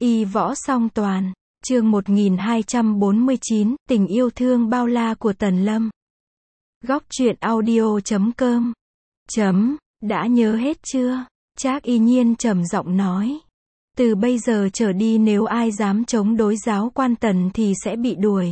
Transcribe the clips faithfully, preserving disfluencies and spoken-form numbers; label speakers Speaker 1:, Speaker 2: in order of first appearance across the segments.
Speaker 1: Y võ song toàn, chương một nghìn hai trăm bốn mươi chín, tình yêu thương bao la của Tần Lâm. Góc truyện audio chấm com. Chấm, đã nhớ hết chưa? Trác Y Nhiên trầm giọng nói. Từ bây giờ trở đi nếu ai dám chống đối giáo quan Tần thì sẽ bị đuổi.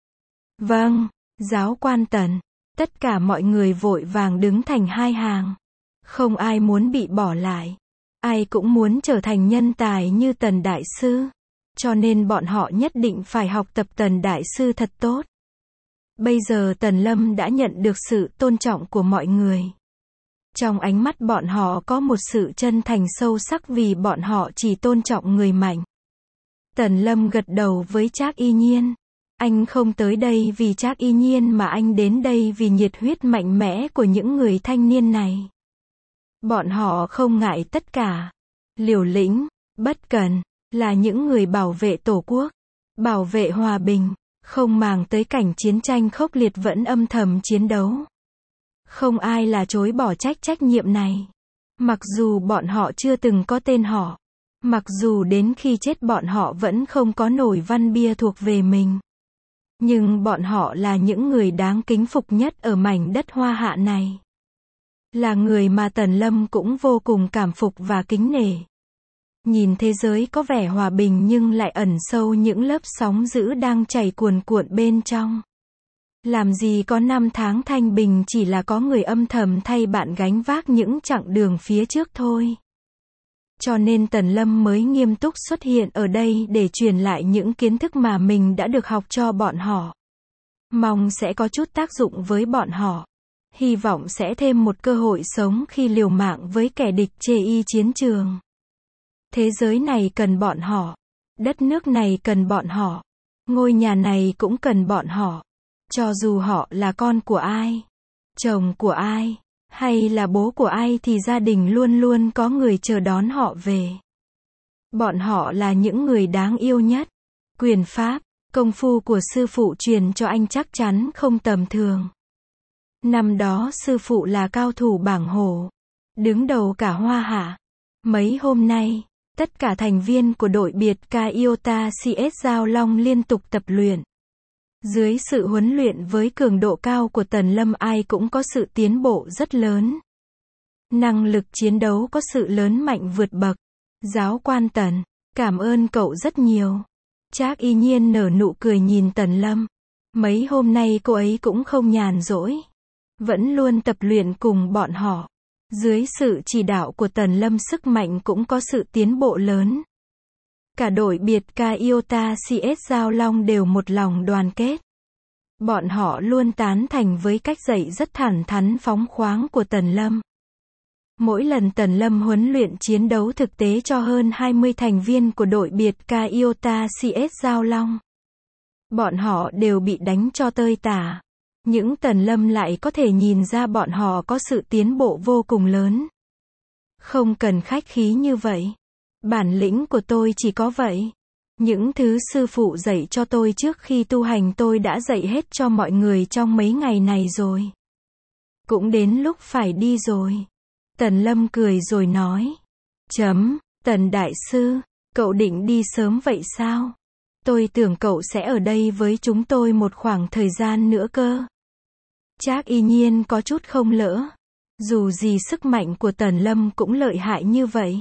Speaker 1: Vâng, giáo quan Tần. Tất cả mọi người vội vàng đứng thành hai hàng. Không ai muốn bị bỏ lại. Ai cũng muốn trở thành nhân tài như Tần Đại Sư. Cho nên bọn họ nhất định phải học tập Tần Đại Sư thật tốt. Bây giờ Tần Lâm đã nhận được sự tôn trọng của mọi người. Trong ánh mắt bọn họ có một sự chân thành sâu sắc vì bọn họ chỉ tôn trọng người mạnh. Tần Lâm gật đầu với Trác Y Nhiên. Anh không tới đây vì Trác Y Nhiên mà anh đến đây vì nhiệt huyết mạnh mẽ của những người thanh niên này. Bọn họ không ngại tất cả. Liều lĩnh, bất cần, là những người bảo vệ Tổ quốc, bảo vệ hòa bình, không màng tới cảnh chiến tranh khốc liệt vẫn âm thầm chiến đấu. Không ai là chối bỏ trách trách nhiệm này. Mặc dù bọn họ chưa từng có tên họ, mặc dù đến khi chết bọn họ vẫn không có nổi văn bia thuộc về mình. Nhưng bọn họ là những người đáng kính phục nhất ở mảnh đất Hoa Hạ này. Là người mà Tần Lâm cũng vô cùng cảm phục và kính nể. Nhìn thế giới có vẻ hòa bình nhưng lại ẩn sâu những lớp sóng dữ đang chảy cuồn cuộn bên trong. Làm gì có năm tháng thanh bình chỉ là có người âm thầm thay bạn gánh vác những chặng đường phía trước thôi. Cho nên Tần Lâm mới nghiêm túc xuất hiện ở đây để truyền lại những kiến thức mà mình đã được học cho bọn họ. Mong sẽ có chút tác dụng với bọn họ. Hy vọng sẽ thêm một cơ hội sống khi liều mạng với kẻ địch chê y chiến trường. Thế giới này cần bọn họ. Đất nước này cần bọn họ. Ngôi nhà này cũng cần bọn họ. Cho dù họ là con của ai, chồng của ai, hay là bố của ai thì gia đình luôn luôn có người chờ đón họ về. Bọn họ là những người đáng yêu nhất. Quyền pháp, công phu của sư phụ truyền cho anh chắc chắn không tầm thường. Năm đó sư phụ là cao thủ bảng hổ, đứng đầu cả Hoa Hạ. Mấy hôm nay, tất cả thành viên của đội biệt ca Iota xê ét Giao Long liên tục tập luyện. Dưới sự huấn luyện với cường độ cao của Tần Lâm ai cũng có sự tiến bộ rất lớn. Năng lực chiến đấu có sự lớn mạnh vượt bậc. Giáo quan Tần, cảm ơn cậu rất nhiều. Trác Y Nhiên nở nụ cười nhìn Tần Lâm. Mấy hôm nay cô ấy cũng không nhàn rỗi. Vẫn luôn tập luyện cùng bọn họ. Dưới sự chỉ đạo của Tần Lâm sức mạnh cũng có sự tiến bộ lớn. Cả đội biệt ca Iota xê ét Giao Long đều một lòng đoàn kết. Bọn họ luôn tán thành với cách dạy rất thẳng thắn phóng khoáng của Tần Lâm. Mỗi lần Tần Lâm huấn luyện chiến đấu thực tế cho hơn hai mươi thành viên của đội biệt ca Iota xê ét Giao Long. Bọn họ đều bị đánh cho tơi tả. Những Tần Lâm lại có thể nhìn ra bọn họ có sự tiến bộ vô cùng lớn. Không cần khách khí như vậy. Bản lĩnh của tôi chỉ có vậy. Những thứ sư phụ dạy cho tôi trước khi tu hành tôi đã dạy hết cho mọi người trong mấy ngày này rồi. Cũng đến lúc phải đi rồi. Tần Lâm cười rồi nói. Chấm, Tần Đại Sư, cậu định đi sớm vậy sao? Tôi tưởng cậu sẽ ở đây với chúng tôi một khoảng thời gian nữa cơ. Trác Y Nhiên có chút không lỡ. Dù gì sức mạnh của Tần Lâm cũng lợi hại như vậy.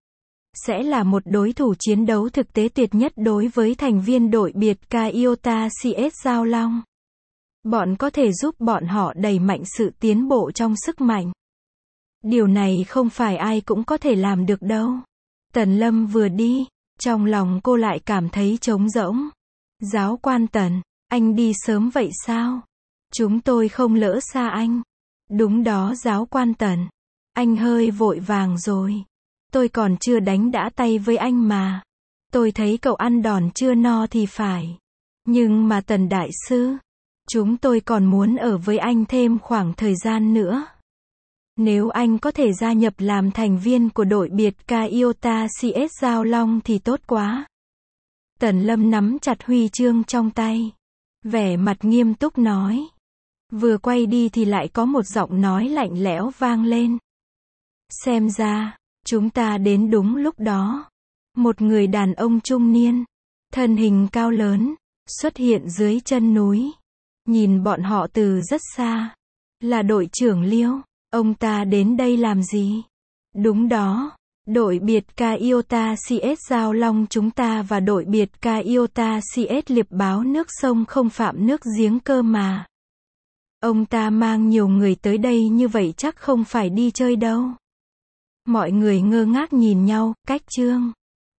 Speaker 1: Sẽ là một đối thủ chiến đấu thực tế tuyệt nhất đối với thành viên đội biệt ca Iota xê ét Giao Long. Bọn có thể giúp bọn họ đẩy mạnh sự tiến bộ trong sức mạnh. Điều này không phải ai cũng có thể làm được đâu. Tần Lâm vừa đi, trong lòng cô lại cảm thấy trống rỗng. Giáo quan Tần, anh đi sớm vậy sao? Chúng tôi không lỡ xa anh. Đúng đó giáo quan Tần. Anh hơi vội vàng rồi. Tôi còn chưa đánh đã tay với anh mà. Tôi thấy cậu ăn đòn chưa no thì phải. Nhưng mà Tần Đại Sư, chúng tôi còn muốn ở với anh thêm khoảng thời gian nữa. Nếu anh có thể gia nhập làm thành viên của đội biệt ca Iota xê ét Giao Long thì tốt quá. Tần Lâm nắm chặt huy chương trong tay. Vẻ mặt nghiêm túc nói. Vừa quay đi thì lại có một giọng nói lạnh lẽo vang lên. Xem ra, chúng ta đến đúng lúc đó. Một người đàn ông trung niên, thân hình cao lớn, xuất hiện dưới chân núi. Nhìn bọn họ từ rất xa. Là đội trưởng Liêu. Ông ta đến đây làm gì? Đúng đó. Đội biệt ca Iota xê ét Giao Long chúng ta và đội biệt ca Iota xê ét liệp báo nước sông không phạm nước giếng cơ mà. Ông ta mang nhiều người tới đây như vậy chắc không phải đi chơi đâu. Mọi người ngơ ngác nhìn nhau, cách chương.